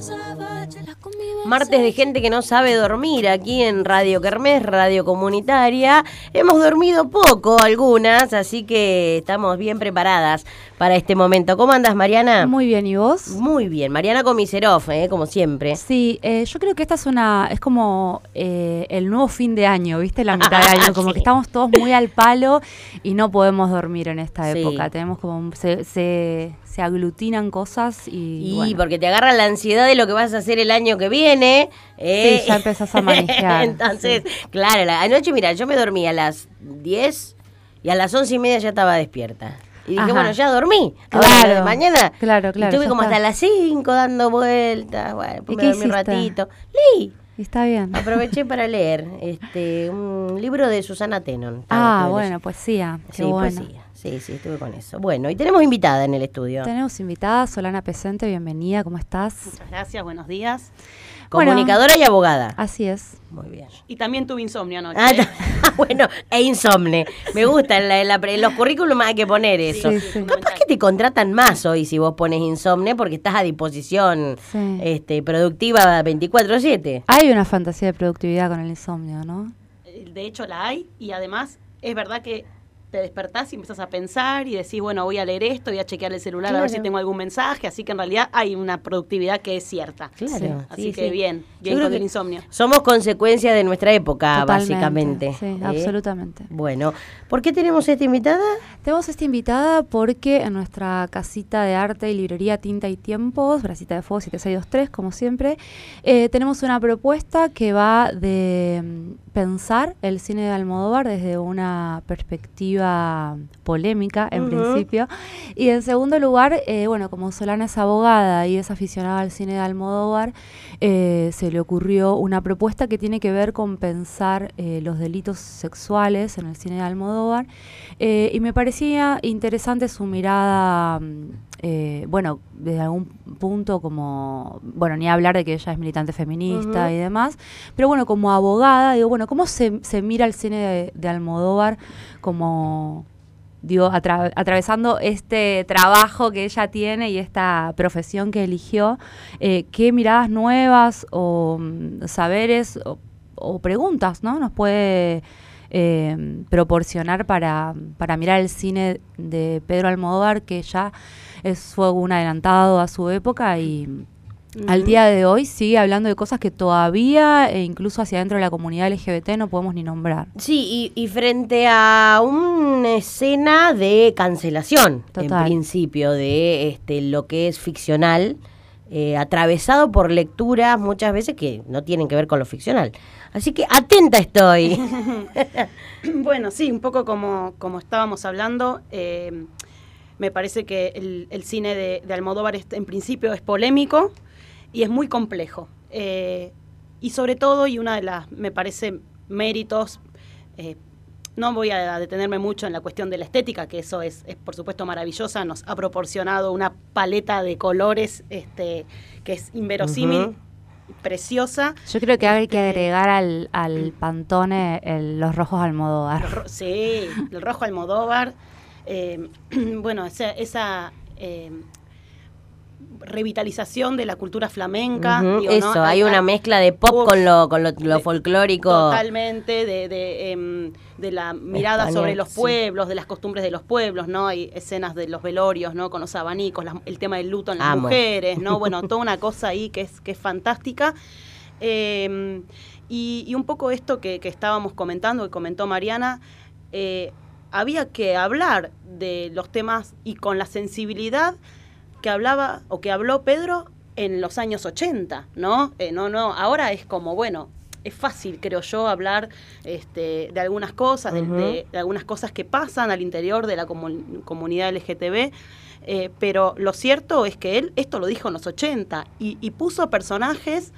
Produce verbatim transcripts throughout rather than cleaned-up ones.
Martes de gente que no sabe dormir aquí en Radio Kermés, radio comunitaria. Hemos dormido poco algunas, así que estamos bien preparadas para este momento. ¿Cómo andas, Mariana? Muy bien, ¿y vos? Muy bien, Mariana Comiserov, eh, como siempre. Sí, eh, yo creo que esta es una, es como eh, el nuevo fin de año, ¿viste? La mitad de año, como Sí. que estamos todos muy al palo y no podemos dormir en esta Sí. época. Tenemos como, se, se, se aglutinan cosas y, Y bueno. porque te agarra la ansiedad de lo que vas a hacer el año que viene. eh. Sí, ya empezás a manejar. Entonces, sí. claro, la anoche, mira, yo me dormí a las diez y a las once y media ya estaba despierta. Y dije, Ajá. bueno, ya dormí. Claro, Ahora, de mañana. claro, claro, Y estuve ya como está. hasta las cinco dando vueltas. Bueno, después ¿Y me qué dormí un hiciste? ratito. Leí. Está bien. Aproveché para leer este un libro de Susana Tenon. Ah, Estuve bueno, poesía. Qué Sí, bueno. poesía. Sí, sí, estuve con eso. Bueno, y tenemos invitada en el estudio. Tenemos invitada Solana Pesente, bienvenida, ¿cómo estás? Muchas gracias, buenos días. Comunicadora Bueno. y abogada. Así es. Muy bien. Y también tuve insomnio anoche. Ah, ¿eh? ta- bueno, e insomne. Me gusta, en, la, en, la, en los currículums hay que poner eso. Sí, sí. Capaz que te contratan más hoy si vos pones insomne porque estás a disposición Sí. este, productiva veinticuatro siete. Hay una fantasía de productividad con el insomnio, ¿no? De hecho la hay y además es verdad que te despertás y empezás a pensar y decís, bueno, voy a leer esto, voy a chequear el celular a ver Claro. si tengo algún mensaje, así que en realidad hay una productividad que es cierta. Claro. Sí. Así sí, que sí. bien, Yo bien creo con que el insomnio. Somos consecuencia de nuestra época, Totalmente, básicamente. Sí, ¿eh? absolutamente. Bueno, ¿por qué tenemos esta invitada? Tenemos esta invitada porque en nuestra casita de arte y librería Tinta y Tiempos, Bracita de Fuego siete seis dos tres, como siempre, eh, tenemos una propuesta que va de mm, pensar el cine de Almodóvar desde una perspectiva polémica, en Ujú. principio. Y en segundo lugar, eh, bueno, como Solana es abogada y es aficionada al cine de Almodóvar, eh, se le ocurrió una propuesta que tiene que ver con pensar eh, los delitos sexuales en el cine de Almodóvar. Eh, y me parecía interesante su mirada, mm, eh, bueno, desde algún punto como, bueno, ni hablar de que ella es militante feminista Ujú. y demás, pero bueno, como abogada, digo, bueno, ¿cómo se, se mira el cine de, de Almodóvar como, digo, atra- atravesando este trabajo que ella tiene y esta profesión que eligió? Eh, ¿qué miradas nuevas o mm, saberes o, o preguntas, ¿no? nos puede eh, proporcionar para, para mirar el cine de Pedro Almodóvar, que ya es, fue un adelantado a su época y al día de hoy sigue hablando de cosas que todavía, e incluso hacia dentro de la comunidad L G B T, no podemos ni nombrar. Sí, y, y frente a una escena de cancelación, Total. en principio, de este lo que es ficcional, eh, atravesado por lecturas muchas veces que no tienen que ver con lo ficcional. Así que atenta estoy. Bueno, sí, un poco como, como estábamos hablando, eh, me parece que el, el cine de, de Almodóvar es, en principio es polémico y es muy complejo. Eh, y sobre todo, y una de las, me parece, méritos, eh, no voy a detenerme mucho en la cuestión de la estética, que eso es, es por supuesto maravillosa, nos ha proporcionado una paleta de colores este, que es inverosímil, Ujú. preciosa. Yo creo que hay que Este, agregar al, al Pantone el- los rojos Almodóvar. Los ro- sí, el rojo Almodóvar. Eh, bueno, esa, esa eh, revitalización de la cultura flamenca. Ujú, digo, eso, ¿no? hay una mezcla de pop Uf, con lo, con lo, lo de- folclórico. Totalmente, de, de, em, de la mirada Español, sobre los sí. pueblos, de las costumbres de los pueblos, ¿no? Hay escenas de los velorios, ¿no? Con los abanicos, las- el tema del luto en las Amo. mujeres, ¿no? Bueno, toda una cosa ahí que es, que es fantástica. Eh, y, y un poco esto que, que estábamos comentando, que comentó Mariana, eh, había que hablar de los temas y con la sensibilidad que hablaba o que habló Pedro en los años ochenta, ¿no? Eh, no, no, ahora es como, bueno, es fácil, creo yo, hablar este, de algunas cosas, de, Ujú. de- de algunas cosas que pasan al interior de la comu- comunidad L G T B, eh, pero lo cierto es que él esto lo dijo en los ochenta y, y puso personajes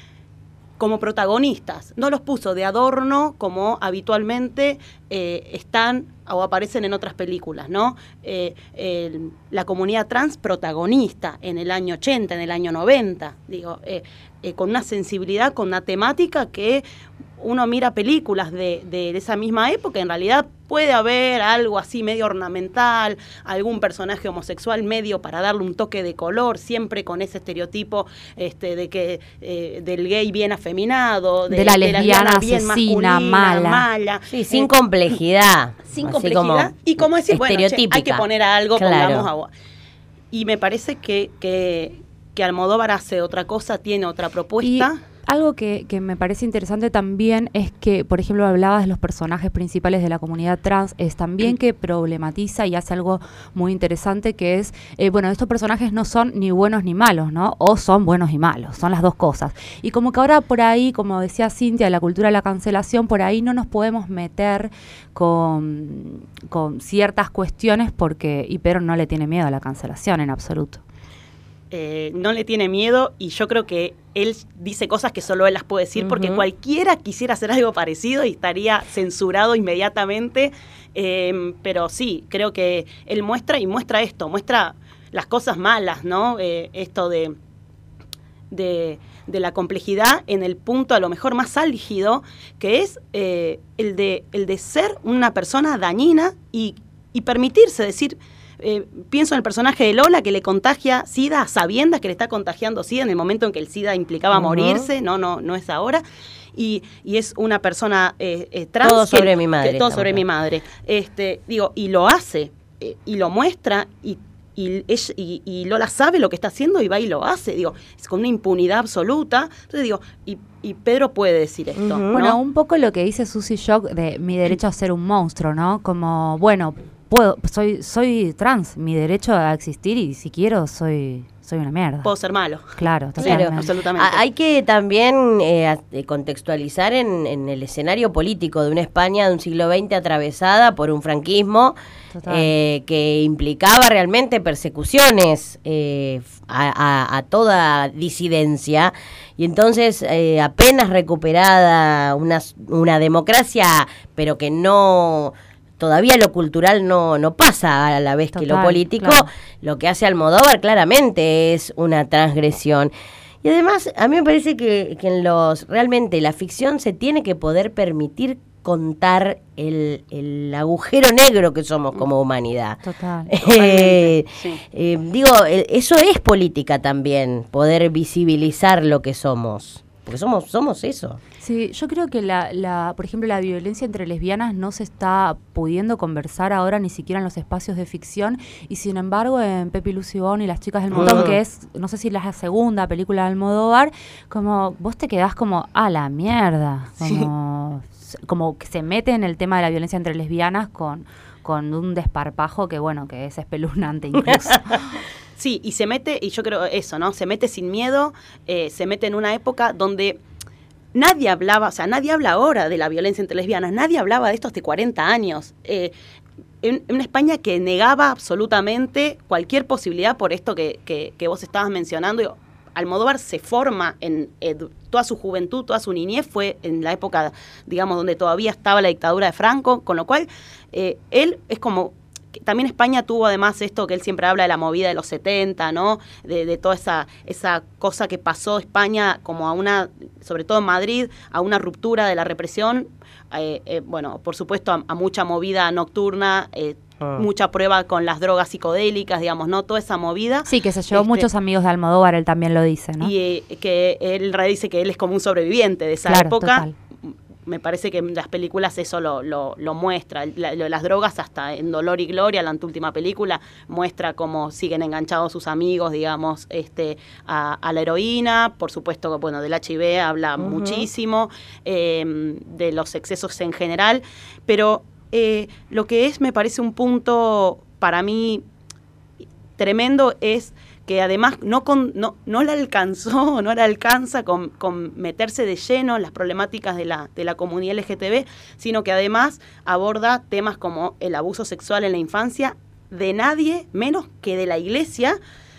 como protagonistas, no los puso de adorno como habitualmente eh, están o aparecen en otras películas, ¿no? Eh, el- la comunidad trans protagonista en el año ochenta, en el año noventa, digo, eh, eh, con una sensibilidad, con una temática que uno mira películas de, de, de esa misma época, en realidad puede haber algo así medio ornamental, algún personaje homosexual medio para darle un toque de color, siempre con ese estereotipo este, de que eh, del gay bien afeminado, de, de la lesbiana bien asesina, mala. mala. Sí, sin eh, complejidad. Sin complejidad. Como y como decir, bueno, che, hay que poner algo, claro. pongamos agua. Y me parece que, que, que Almodóvar hace otra cosa, tiene otra propuesta. Y algo que, que me parece interesante también es que, por ejemplo, hablabas de los personajes principales de la comunidad trans, es también que problematiza y hace algo muy interesante que es, eh, bueno, estos personajes no son ni buenos ni malos, ¿no? O son buenos y malos, son las dos cosas. Y como que ahora por ahí, como decía Cintia, la cultura de la cancelación, por ahí no nos podemos meter con, con ciertas cuestiones porque, y Pedro no le tiene miedo a la cancelación en absoluto. Eh, no le tiene miedo y yo creo que él dice cosas que solo él las puede decir, uh-huh. porque cualquiera quisiera hacer algo parecido y estaría censurado inmediatamente, eh, pero sí, creo que él muestra y muestra esto, muestra las cosas malas, ¿no? Eh, esto de, de, de la complejidad en el punto a lo mejor más álgido, que es eh, el, de, el de ser una persona dañina y, y permitirse decir... Eh, pienso en el personaje de Lola que le contagia SIDA a sabiendas que le está contagiando SIDA en el momento en que el SIDA implicaba uh-huh. morirse, no, no, no es ahora. Y, y es una persona eh, eh, trans. Todo sobre que, mi madre. Que, todo sobre mi madre. Este, digo, y lo hace, eh, y lo muestra, y, y, ella, y, y Lola sabe lo que está haciendo y va y lo hace. Digo, es con una impunidad absoluta. Entonces digo, y, y Pedro puede decir esto. Uh-huh. ¿no? Bueno, un poco lo que dice Susy Shock de mi derecho a ser un monstruo, ¿no? Como, bueno... Puedo, soy soy trans, mi derecho a existir y si quiero soy soy una mierda. Puedo ser malo. Claro, totalmente. Claro, absolutamente. Hay que también eh, contextualizar en, en el escenario político de una España de un siglo veinte atravesada por un franquismo eh, que implicaba realmente persecuciones eh, a, a, a toda disidencia. Y entonces eh, apenas recuperada una, una democracia, pero que no... Todavía lo cultural no, no pasa a la vez Total, que lo político, claro. Lo que hace Almodóvar claramente es una transgresión. Y además, a mí me parece que, que en los realmente la ficción se tiene que poder permitir contar el, el agujero negro que somos como humanidad. Total. Eh, sí. eh, digo, eso es política también, poder visibilizar lo que somos. Porque somos somos eso. Sí, yo creo que, la, la por ejemplo, la violencia entre lesbianas no se está pudiendo conversar ahora ni siquiera en los espacios de ficción. Y sin embargo, en Pepi, Lucy Bon y Las chicas del montón, uh-huh. que es, no sé si es la segunda película de Almodóvar, como vos te quedás como, a la mierda. Como, sí. como que se mete en el tema de la violencia entre lesbianas con, con un desparpajo que, bueno, que es espeluznante incluso. Sí, y se mete, y yo creo eso, ¿no? Se mete sin miedo, eh, se mete en una época donde nadie hablaba, o sea, nadie habla ahora de la violencia entre lesbianas, nadie hablaba de esto hace cuarenta años. Eh, en, en una España que negaba absolutamente cualquier posibilidad por esto que, que, que vos estabas mencionando. Almodóvar se forma en eh, toda su juventud, toda su niñez fue en la época, digamos, donde todavía estaba la dictadura de Franco, con lo cual eh, él es como... También España tuvo además esto que él siempre habla de la movida de los setenta, ¿no? De, de toda esa, esa cosa que pasó España como a una, sobre todo en Madrid, a una ruptura de la represión. Eh, eh, bueno, por supuesto a, a mucha movida nocturna, eh, ah. mucha prueba con las drogas psicodélicas, digamos, ¿no? Toda esa movida. Sí, que se llevó este, muchos amigos de Almodóvar, él también lo dice, ¿no? Y eh, que él dice que él es como un sobreviviente de esa claro, época. Total. Me parece que en las películas eso lo, lo, lo muestra. La, lo, las drogas, hasta en Dolor y Gloria, la anteúltima película, muestra cómo siguen enganchados sus amigos, digamos, este, a, a la heroína. Por supuesto que, bueno, del H I V habla uh-huh. muchísimo, eh, de los excesos en general. Pero eh, lo que es, me parece un punto para mí tremendo es que además no, con, no, no la alcanzó, no la alcanza con, con meterse de lleno en las problemáticas de la, de la comunidad L G T B, sino que además aborda temas como el abuso sexual en la infancia de nadie menos que de la Iglesia,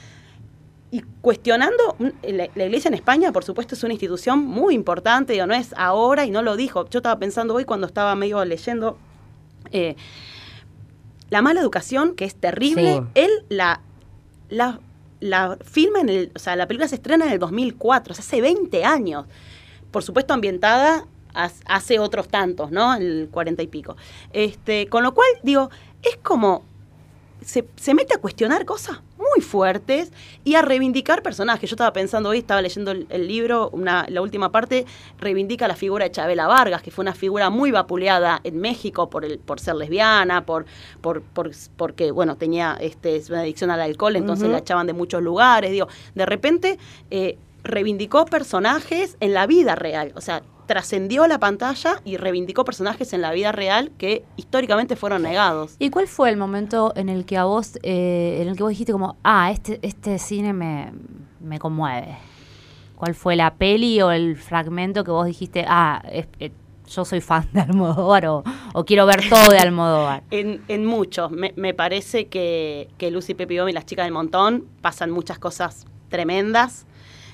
y cuestionando, la, la Iglesia en España, por supuesto, es una institución muy importante, digo, no es ahora y no lo dijo. Yo estaba pensando hoy cuando estaba medio leyendo eh, la mala educación, que es terrible, sí. él la... la La filma en el, o sea, la película se estrena en el dos mil cuatro, o sea, hace veinte años. Por supuesto, ambientada hace otros tantos, ¿no? El cuarenta y pico. Este, con lo cual, digo, es como... Se, se mete a cuestionar cosas muy fuertes y a reivindicar personajes. Yo estaba pensando hoy, estaba leyendo el, el libro, una, la última parte reivindica la figura de Chabela Vargas, que fue una figura muy vapuleada en México por el, por ser lesbiana, por, por, por porque bueno, tenía este, una adicción al alcohol, entonces uh-huh. la echaban de muchos lugares. Digo, de repente eh, reivindicó personajes en la vida real, o sea, trascendió la pantalla y reivindicó personajes en la vida real que históricamente fueron negados. ¿Y cuál fue el momento en el que a vos, eh, en el que vos dijiste como, ah, este, este cine me, me conmueve? ¿Cuál fue la peli o el fragmento que vos dijiste, ah, es, es, yo soy fan de Almodóvar o, o quiero ver todo de Almodóvar? En, en muchos. Me, me parece que, que Lucy, Pepe y Bob y las chicas del montón pasan muchas cosas tremendas.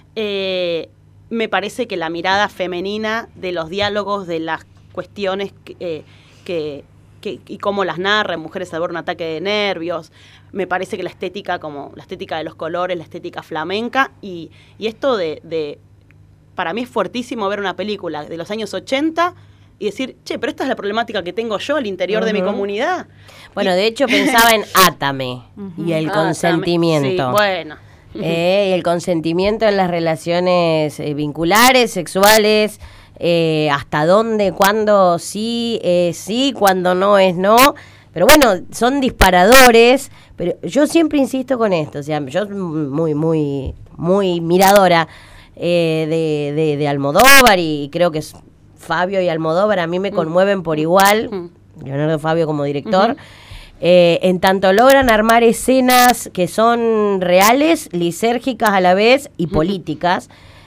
Eh... Me parece que la mirada femenina de los diálogos, de las cuestiones que, eh, que, que y cómo las narra, mujeres al borde de un ataque de nervios, me parece que la estética, como la estética de los colores, la estética flamenca, y, y esto de, de, para mí es fuertísimo ver una película de los años ochenta y decir, che, pero esta es la problemática que tengo yo al interior uh-huh. de mi comunidad. Bueno, y, de hecho pensaba en Átame uh-huh. y el Átame, consentimiento. Sí, bueno. Eh, el consentimiento en las relaciones eh, vinculares, sexuales, eh, hasta dónde, cuándo sí es sí, cuándo no es no. Pero bueno, son disparadores, pero yo siempre insisto con esto, o sea, yo muy, muy, muy miradora eh, de, de, de Almodóvar y creo que es Fabio y Almodóvar a mí me conmueven por igual, Leonardo Fabio como director. Uh-huh. Eh, en tanto logran armar escenas que son reales, lisérgicas a la vez y políticas,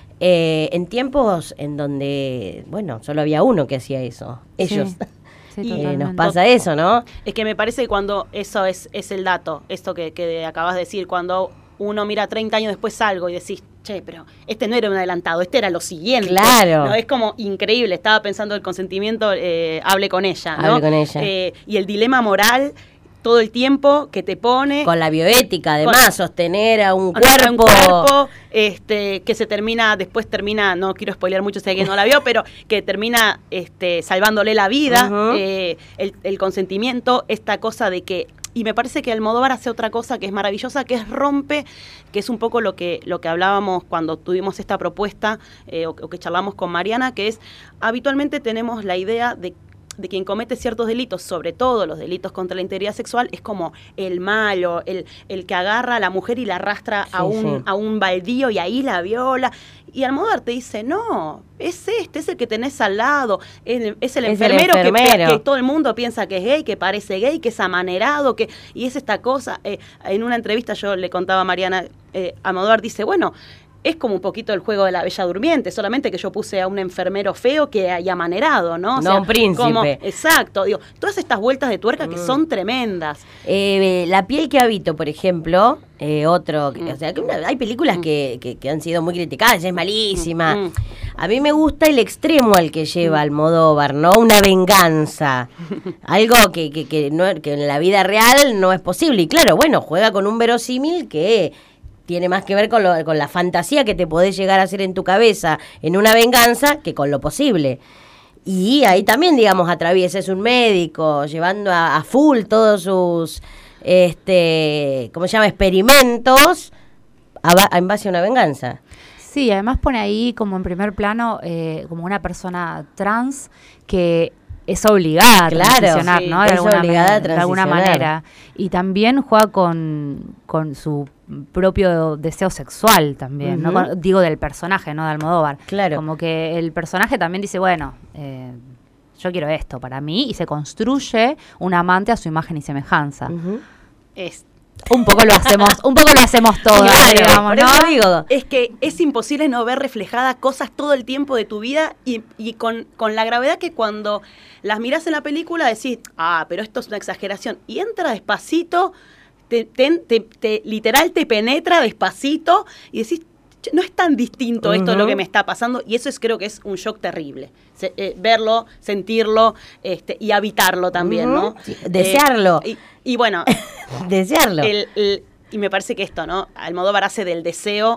eh, en tiempos en donde, bueno, solo había uno que hacía eso, ellos. Sí, sí, eh, nos pasa eso, ¿no? Es que me parece que cuando eso es, es el dato, esto que, que acabas de decir, cuando uno mira treinta años después algo y decís, che, pero este no era un adelantado, este era lo siguiente. Claro. ¿No? Es como increíble, estaba pensando el consentimiento, eh, hable con ella, ¿no? Hable con ella. Eh, y el dilema moral todo el tiempo que te pone... Con la bioética, además, con, sostener a un cuerpo... A un cuerpo este, que se termina, después termina, no quiero spoilear mucho si alguien no la vio, pero que termina este, salvándole la vida, uh-huh. eh, el, el consentimiento, esta cosa de que... Y me parece que Almodóvar hace otra cosa que es maravillosa, que es rompe, que es un poco lo que, lo que hablábamos cuando tuvimos esta propuesta, eh, o, o que charlamos con Mariana, que es, habitualmente tenemos la idea de de quien comete ciertos delitos, sobre todo los delitos contra la integridad sexual, es como el malo, el, el que agarra a la mujer y la arrastra sí, a, un, sí. a un baldío y ahí la viola. Y Almodóvar te dice, no, es este, es el que tenés al lado, es, es, el, es enfermero el enfermero que, que todo el mundo piensa que es gay, que parece gay, que es amanerado, que y es esta cosa. Eh, en una entrevista yo le contaba a Mariana, eh, Almodóvar dice, bueno, es como un poquito el juego de la Bella Durmiente, solamente que yo puse a un enfermero feo que haya manerado, ¿no? O no, sea, un príncipe. Como, exacto, digo, todas estas vueltas de tuerca mm. que son tremendas. Eh, la piel que habito, por ejemplo, eh, otro, mm. o sea, que una, hay películas mm. que, que, que han sido muy criticadas, es malísima. Mm. A mí me gusta el extremo al que lleva Almodóvar, ¿no? Una venganza, algo que, que, que, no, que en la vida real no es posible. Y claro, bueno, juega con un verosímil que... tiene más que ver con, lo, con la fantasía que te podés llegar a hacer en tu cabeza en una venganza que con lo posible. Y ahí también, digamos, atraviesa, es un médico llevando a, a full todos sus, este, ¿cómo se llama?, experimentos a, a, en base a una venganza. Sí, además pone ahí como en primer plano eh, como una persona trans que... es obligada a claro, transicionar, sí, ¿no? De es alguna, obligada man- a de alguna transicionar. manera. Y también juega con, con su propio deseo sexual también, Uh-huh. ¿no? Con- digo del personaje, ¿no? De Almodóvar. Claro. Como que el personaje también dice, bueno, eh, yo quiero esto para mí, y se construye un amante a su imagen y semejanza. Uh-huh. Es Un poco lo hacemos, un poco lo hacemos todos, Claro, digamos, por ¿no? eso digo. Es que es imposible no ver reflejadas cosas todo el tiempo de tu vida y, y con, con la gravedad que cuando las mirás en la película decís, ah, pero esto es una exageración. Y entra despacito, te, te, te, te, literal te penetra despacito y decís, no es tan distinto esto de lo que me está pasando, y eso es creo que es un shock terrible. Se, eh, verlo, sentirlo este, y habitarlo también, Uh-huh. ¿no? Sí, desearlo. Eh, y, y bueno, desearlo. el, el, y me parece que esto, ¿no? Almodóvar hace del deseo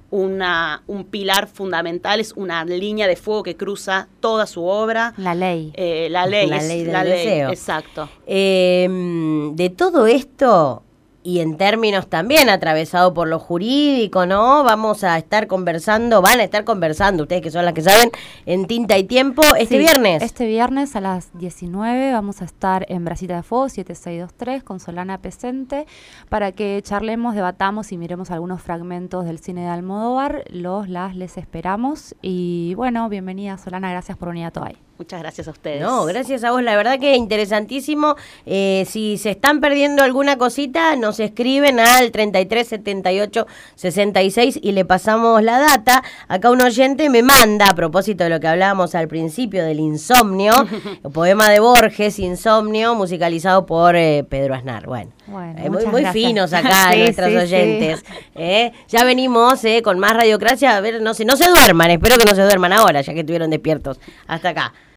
una, un pilar fundamental, es una línea de fuego que cruza toda su obra. La ley. Eh, la ley. La es ley del la ley, deseo. exacto. Eh, de todo esto, y en términos también atravesado por lo jurídico, ¿no? Vamos a estar conversando, van a estar conversando, ustedes que son las que saben, en Tinta y Tiempo, este Sí, viernes. Este viernes a las diecinueve vamos a estar en Brasita de Fuego siete seis dos tres con Solana Pesente para que charlemos, debatamos y miremos algunos fragmentos del cine de Almodóvar. Los, las, les esperamos. Y bueno, bienvenida Solana, gracias por venir a Toay. Muchas gracias a ustedes. No, gracias a vos, la verdad que interesantísimo. Eh, si se están perdiendo alguna cosita, nos escriben al treinta y tres setenta y ocho sesenta y seis y le pasamos la data. Acá un oyente me manda, a propósito de lo que hablábamos al principio del insomnio, el poema de Borges, Insomnio, musicalizado por eh, Pedro Aznar. Bueno, Bueno, eh, muy, muchas muy gracias. finos acá Sí, nuestros sí, oyentes. sí. Eh, ya venimos eh, con más Radiocracia. A ver, no se, no se duerman, espero que no se duerman ahora, ya que estuvieron despiertos hasta acá.